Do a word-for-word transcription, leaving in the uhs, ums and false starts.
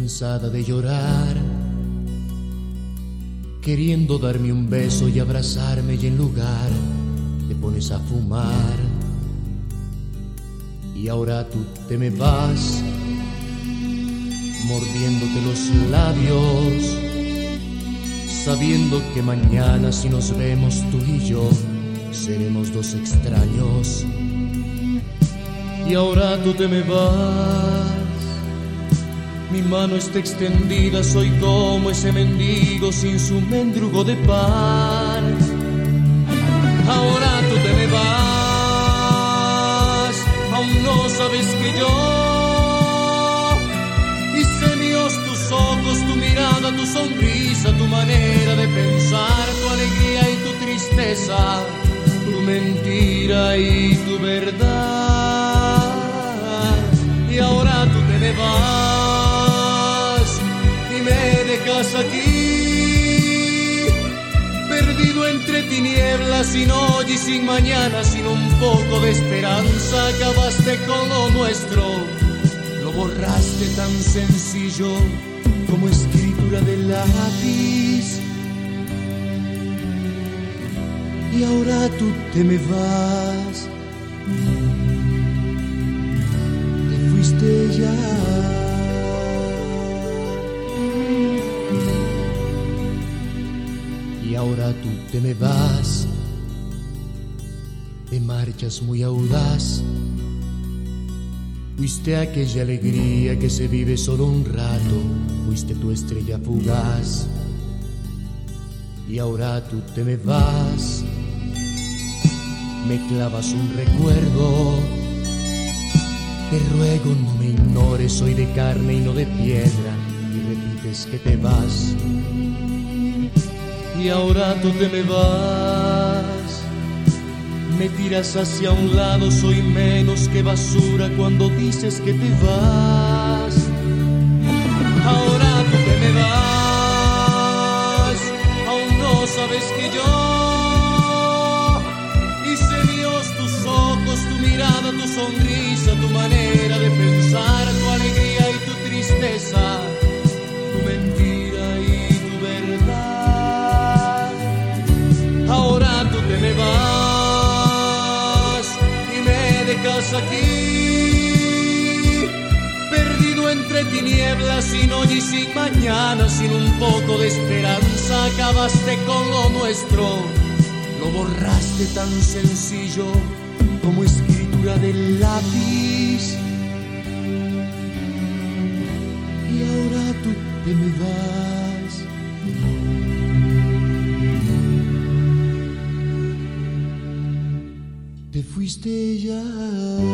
cansada de llorar, queriendo darme un beso y abrazarme, y en lugar te pones a fumar. Y ahora tú te me vas, mordiéndote los labios, sabiendo que mañana si nos vemos tú y yo seremos dos extraños. Y ahora tú te me vas, mi mano está extendida, soy como ese mendigo sin su mendrugo de pan. Ahora tú te me vas, aún no sabes que yo hice míos tus ojos, tu mirada, tu sonrisa, tu manera de pensar, tu alegría y tu tristeza, tu mentira y tu verdad. Y ahora tú te me vas y me dejas aquí, perdido entre tinieblas, sin hoy y sin mañana, sin un poco de esperanza. Acabaste con lo nuestro, lo borraste tan sencillo como escritura de lápiz. Y ahora tú te me vas, te fuiste ya. Y ahora tú te me vas, te marchas muy audaz. Fuiste aquella alegría que se vive solo un rato, fuiste tu estrella fugaz. Y ahora tú te me vas, me clavas un recuerdo. Te ruego no me ignores, soy de carne y no de piedra, y repites que te vas. Y ahora tú te me vas, me tiras hacia un lado, soy menos que basura cuando dices que te vas. Ahora tú te me vas, aún no sabes que yo hice míos tus ojos, tu mirada, tu sonrisa, tu manera de pensar, tu alegría y tu tristeza, tu mentira y tu verdad. Ahora tú te me vas y me dejas aquí, perdido entre tinieblas, sin hoy y sin mañana, sin un poco de esperanza. Acabaste con lo nuestro, lo borraste tan sencillo como escritura del lápiz. Y ahora tú te me vas, te fuiste ya.